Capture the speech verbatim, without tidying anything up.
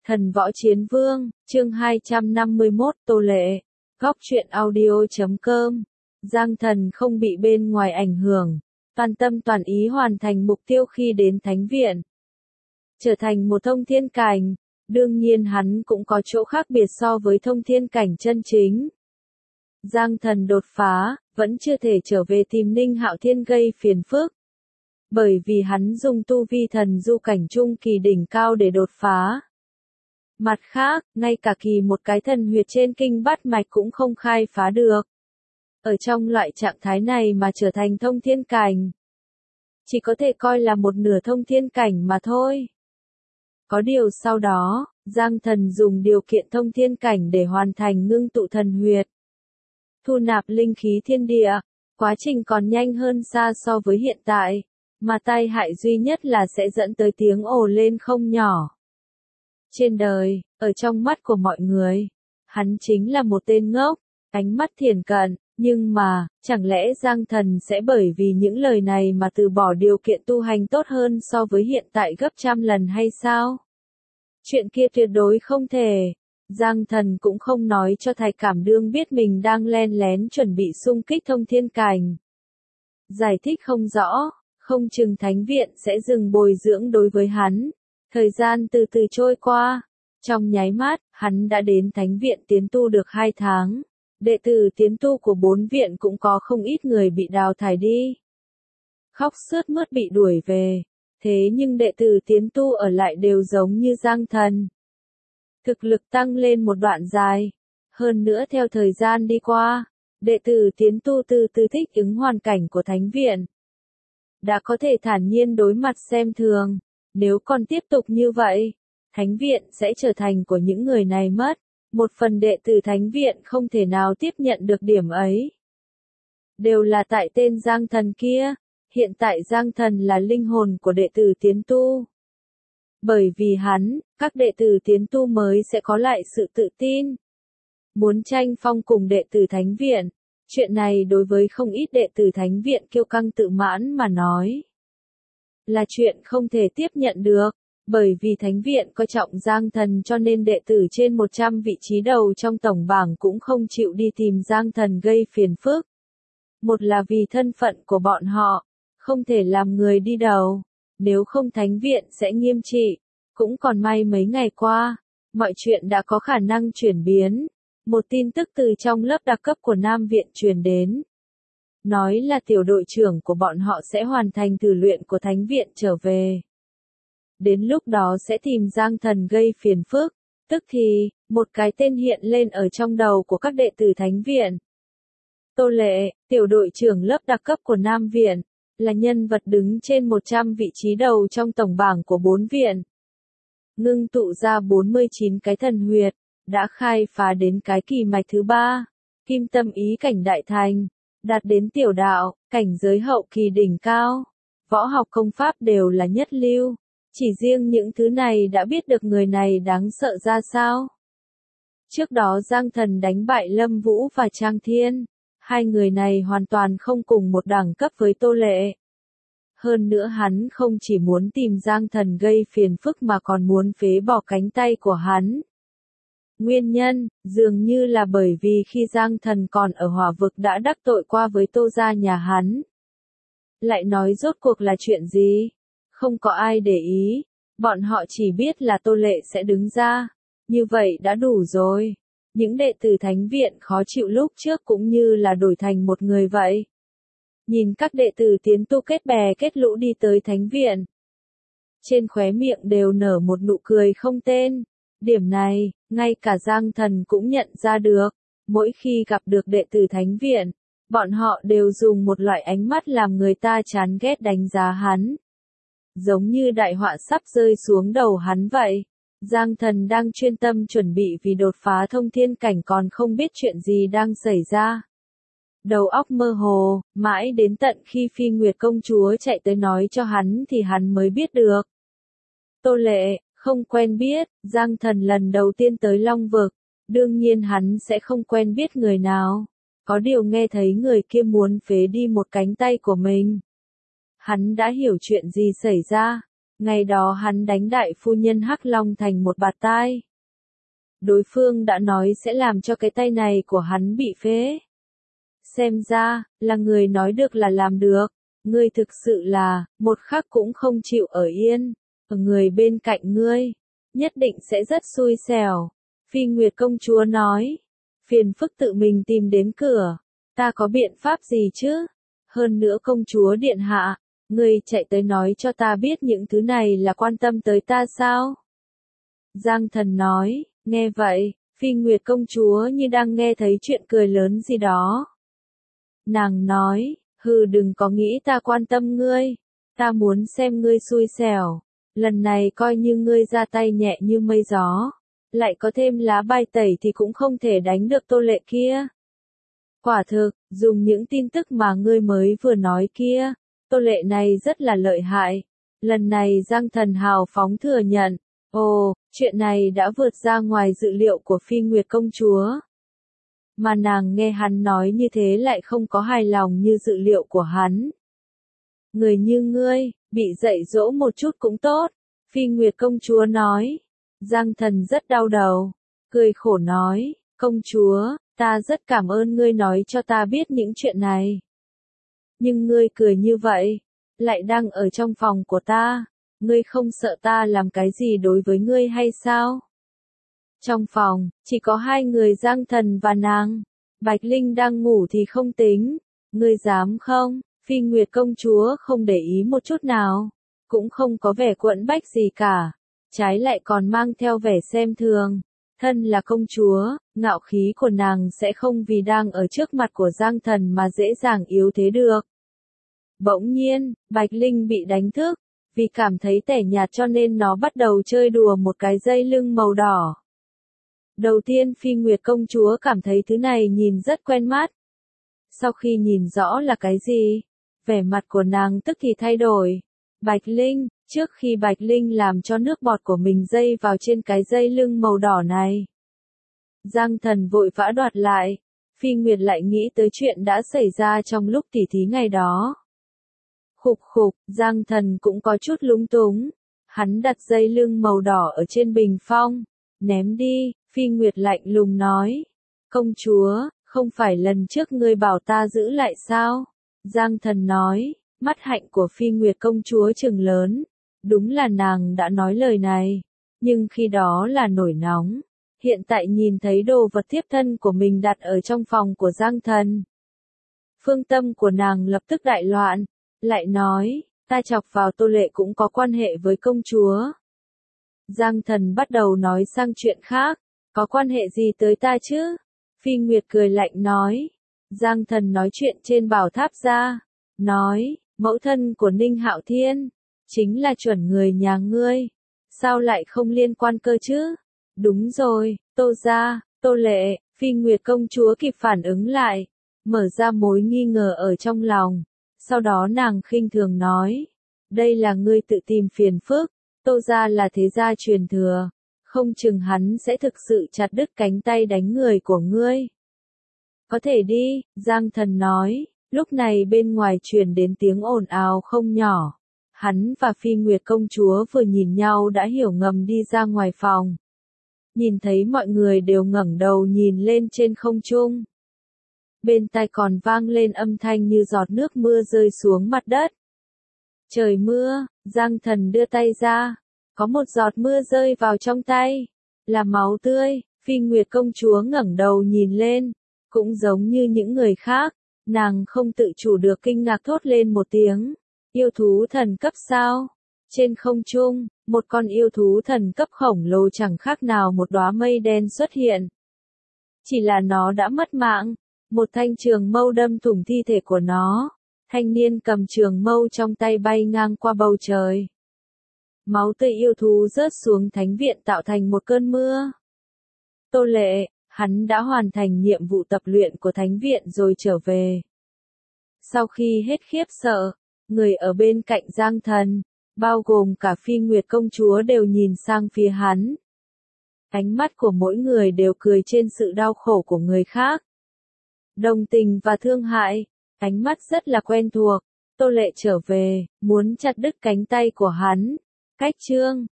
Thần Võ Chiến Vương, chương hai trăm năm mươi mốt, Tô Lệ, góc truyện audio chấm com. Giang Thần không bị bên ngoài ảnh hưởng, toàn tâm toàn ý hoàn thành mục tiêu khi đến Thánh Viện. Trở thành một thông thiên cảnh, đương nhiên hắn cũng có chỗ khác biệt so với thông thiên cảnh chân chính. Giang Thần đột phá, vẫn chưa thể trở về tìm Ninh Hạo Thiên gây phiền phức. Bởi vì hắn dùng tu vi thần du cảnh trung kỳ đỉnh cao để đột phá. Mặt khác, ngay cả kỳ một cái thần huyệt trên kinh bát mạch cũng không khai phá được. Ở trong loại trạng thái này mà trở thành thông thiên cảnh, chỉ có thể coi là một nửa thông thiên cảnh mà thôi. Có điều sau đó, Giang Thần dùng điều kiện thông thiên cảnh để hoàn thành ngưng tụ thần huyệt, thu nạp linh khí thiên địa, quá trình còn nhanh hơn xa so với hiện tại, mà tai hại duy nhất là sẽ dẫn tới tiếng ồ lên không nhỏ. Trên đời, ở trong mắt của mọi người, hắn chính là một tên ngốc, ánh mắt thiển cận, nhưng mà, chẳng lẽ Giang Thần sẽ bởi vì những lời này mà từ bỏ điều kiện tu hành tốt hơn so với hiện tại gấp trăm lần hay sao? Chuyện kia tuyệt đối không thể. Giang Thần cũng không nói cho Thạch Cảm Đương biết mình đang len lén chuẩn bị xung kích thông thiên cảnh. Giải thích không rõ, không chừng Thánh Viện sẽ dừng bồi dưỡng đối với hắn. Thời gian từ từ trôi qua, trong nháy mắt, hắn đã đến Thánh Viện tiến tu được hai tháng. Đệ tử tiến tu của bốn viện cũng có không ít người bị đào thải đi. Khóc sướt mướt bị đuổi về, thế nhưng đệ tử tiến tu ở lại đều giống như Giang Thần. Thực lực tăng lên một đoạn dài, hơn nữa theo thời gian đi qua, đệ tử tiến tu từ từ thích ứng hoàn cảnh của Thánh Viện. Đã có thể thản nhiên đối mặt xem thường. Nếu còn tiếp tục như vậy, Thánh Viện sẽ trở thành của những người này mất. Một phần đệ tử Thánh Viện không thể nào tiếp nhận được điểm ấy. Đều là tại tên Giang Thần kia. Hiện tại Giang Thần là linh hồn của đệ tử tiến tu. Bởi vì hắn, các đệ tử tiến tu mới sẽ có lại sự tự tin. Muốn tranh phong cùng đệ tử Thánh Viện. Chuyện này đối với không ít đệ tử Thánh Viện kiêu căng tự mãn mà nói, là chuyện không thể tiếp nhận được, bởi vì Thánh Viện coi trọng Giang Thần cho nên đệ tử trên một trăm vị trí đầu trong tổng bảng cũng không chịu đi tìm Giang Thần gây phiền phức. Một là vì thân phận của bọn họ, không thể làm người đi đầu, nếu không Thánh Viện sẽ nghiêm trị. Cũng còn may mấy ngày qua, mọi chuyện đã có khả năng chuyển biến. Một tin tức từ trong lớp đặc cấp của Nam Viện truyền đến. Nói là tiểu đội trưởng của bọn họ sẽ hoàn thành thử luyện của Thánh Viện trở về. Đến lúc đó sẽ tìm Giang Thần gây phiền phức. Tức thì, một cái tên hiện lên ở trong đầu của các đệ tử Thánh Viện. Tô Lệ, tiểu đội trưởng lớp đặc cấp của Nam Viện, là nhân vật đứng trên một trăm vị trí đầu trong tổng bảng của bốn viện. Ngưng tụ ra bốn mươi chín cái thần huyệt, đã khai phá đến cái kỳ mạch thứ ba, kim tâm ý cảnh đại thành. Đạt đến tiểu đạo, cảnh giới hậu kỳ đỉnh cao, võ học công pháp đều là nhất lưu, chỉ riêng những thứ này đã biết được người này đáng sợ ra sao. Trước đó Giang Thần đánh bại Lâm Vũ và Trang Thiên, hai người này hoàn toàn không cùng một đẳng cấp với Tô Lệ. Hơn nữa hắn không chỉ muốn tìm Giang Thần gây phiền phức mà còn muốn phế bỏ cánh tay của hắn. Nguyên nhân, dường như là bởi vì khi Giang Thần còn ở hỏa vực đã đắc tội qua với Tô gia nhà hắn. Lại nói rốt cuộc là chuyện gì? Không có ai để ý, bọn họ chỉ biết là Tô Lệ sẽ đứng ra. Như vậy đã đủ rồi. Những đệ tử Thánh Viện khó chịu lúc trước cũng như là đổi thành một người vậy. Nhìn các đệ tử tiến tu kết bè kết lũ đi tới Thánh Viện. Trên khóe miệng đều nở một nụ cười không tên. Điểm này, ngay cả Giang Thần cũng nhận ra được. Mỗi khi gặp được đệ tử Thánh Viện, bọn họ đều dùng một loại ánh mắt làm người ta chán ghét đánh giá hắn. Giống như đại họa sắp rơi xuống đầu hắn vậy. Giang Thần đang chuyên tâm chuẩn bị vì đột phá thông thiên cảnh còn không biết chuyện gì đang xảy ra. Đầu óc mơ hồ, mãi đến tận khi Phi Nguyệt công chúa chạy tới nói cho hắn thì hắn mới biết được. Tô Lệ, không quen biết, Giang Thần lần đầu tiên tới Long Vực, đương nhiên hắn sẽ không quen biết người nào. Có điều nghe thấy người kia muốn phế đi một cánh tay của mình. Hắn đã hiểu chuyện gì xảy ra, Ngày đó hắn đánh đại phu nhân Hắc Long thành một bạt tai. Đối phương đã nói sẽ làm cho cái tay này của hắn bị phế. Xem ra, là người nói được là làm được. Ngươi thực sự là, một khắc cũng không chịu ở yên. Ở người bên cạnh ngươi, nhất định sẽ rất xui xẻo. Phi Nguyệt công chúa nói. Phiền phức tự mình tìm đến cửa. Ta có biện pháp gì chứ? Hơn nữa công chúa điện hạ, ngươi chạy tới nói cho ta biết những thứ này là quan tâm tới ta sao? Giang Thần nói, nghe vậy, Phi Nguyệt công chúa như đang nghe thấy chuyện cười lớn gì đó. Nàng nói, hừ đừng có nghĩ ta quan tâm ngươi, ta muốn xem ngươi xui xẻo, lần này coi như ngươi ra tay nhẹ như mây gió, lại có thêm lá bài tẩy thì cũng không thể đánh được Tô Lệ kia. Quả thực, dùng những tin tức mà ngươi mới vừa nói kia, Tô Lệ này rất là lợi hại. Lần này Giang Thần hào phóng thừa nhận, ồ, chuyện này đã vượt ra ngoài dự liệu của Phi Nguyệt công chúa. Mà nàng nghe hắn nói như thế lại không có hài lòng như dự liệu của hắn. Người như ngươi, bị dạy dỗ một chút cũng tốt, Phi Nguyệt công chúa nói. Giang Thần rất đau đầu, cười khổ nói, công chúa, ta rất cảm ơn ngươi nói cho ta biết những chuyện này. Nhưng ngươi cười như vậy, lại đang ở trong phòng của ta, ngươi không sợ ta làm cái gì đối với ngươi hay sao? Trong phòng, chỉ có hai người Giang Thần và nàng. Bạch Linh đang ngủ thì không tính. Ngươi dám không? Phi Nguyệt công chúa không để ý một chút nào. Cũng không có vẻ quẫn bách gì cả. Trái lại còn mang theo vẻ xem thường. Thân là công chúa, ngạo khí của nàng sẽ không vì đang ở trước mặt của Giang Thần mà dễ dàng yếu thế được. Bỗng nhiên, Bạch Linh bị đánh thức. Vì cảm thấy tẻ nhạt cho nên nó bắt đầu chơi đùa một cái dây lưng màu đỏ. Đầu tiên Phi Nguyệt công chúa cảm thấy thứ này nhìn rất quen mắt. Sau khi nhìn rõ là cái gì, vẻ mặt của nàng tức thì thay đổi. Bạch Linh, trước khi Bạch Linh làm cho nước bọt của mình dây vào trên cái dây lưng màu đỏ này. Giang Thần vội vã đoạt lại. Phi Nguyệt lại nghĩ tới chuyện đã xảy ra trong lúc tỉ thí ngày đó. Khục khục, Giang Thần cũng có chút lúng túng. Hắn đặt dây lưng màu đỏ ở trên bình phong. Ném đi, Phi Nguyệt lạnh lùng nói. Công chúa, không phải lần trước ngươi bảo ta giữ lại sao? Giang Thần nói, mắt hạnh của Phi Nguyệt công chúa trừng lớn. Đúng là nàng đã nói lời này. Nhưng khi đó là nổi nóng. Hiện tại nhìn thấy đồ vật tiếp thân của mình đặt ở trong phòng của Giang Thần. Phương tâm của nàng lập tức đại loạn. Lại nói, ta chọc vào Tô Lệ cũng có quan hệ với công chúa. Giang Thần bắt đầu nói sang chuyện khác, có quan hệ gì tới ta chứ? Phi Nguyệt cười lạnh nói. Giang Thần nói chuyện trên bảo tháp ra, nói, mẫu thân của Ninh Hạo Thiên, chính là chuẩn người nhà ngươi, sao lại không liên quan cơ chứ? Đúng rồi, Tô gia, Tô Lệ, Phi Nguyệt công chúa kịp phản ứng lại, mở ra mối nghi ngờ ở trong lòng. Sau đó nàng khinh thường nói, đây là ngươi tự tìm phiền phức, Tô gia là thế gia truyền thừa, không chừng hắn sẽ thực sự chặt đứt cánh tay đánh người của ngươi. Có thể đi, Giang Thần nói, lúc này bên ngoài truyền đến tiếng ồn ào không nhỏ. Hắn và Phi Nguyệt công chúa vừa nhìn nhau đã hiểu ngầm đi ra ngoài phòng. Nhìn thấy mọi người đều ngẩng đầu nhìn lên trên không trung. Bên tai còn vang lên âm thanh như giọt nước mưa rơi xuống mặt đất. Trời mưa, Giang Thần đưa tay ra, có một giọt mưa rơi vào trong tay, là máu tươi. Phi Nguyệt công chúa ngẩng đầu nhìn lên, cũng giống như những người khác, nàng không tự chủ được kinh ngạc thốt lên một tiếng. Yêu thú thần cấp sao? Trên không trung, một con yêu thú thần cấp khổng lồ chẳng khác nào một đóa mây đen xuất hiện. Chỉ là nó đã mất mạng. Một thanh trường mâu đâm thủng thi thể của nó. Thanh niên cầm trường mâu trong tay bay ngang qua bầu trời. Máu tươi yêu thú rớt xuống thánh viện tạo thành một cơn mưa. Tô Lệ, hắn đã hoàn thành nhiệm vụ tập luyện của thánh viện rồi trở về. Sau khi hết khiếp sợ, người ở bên cạnh Giang Thần, bao gồm cả Phi Nguyệt công chúa đều nhìn sang phía hắn. Ánh mắt của mỗi người đều cười trên sự đau khổ của người khác. Đồng tình và thương hại, ánh mắt rất là quen thuộc. Tô Lệ trở về, muốn chặt đứt cánh tay của hắn. Cách chương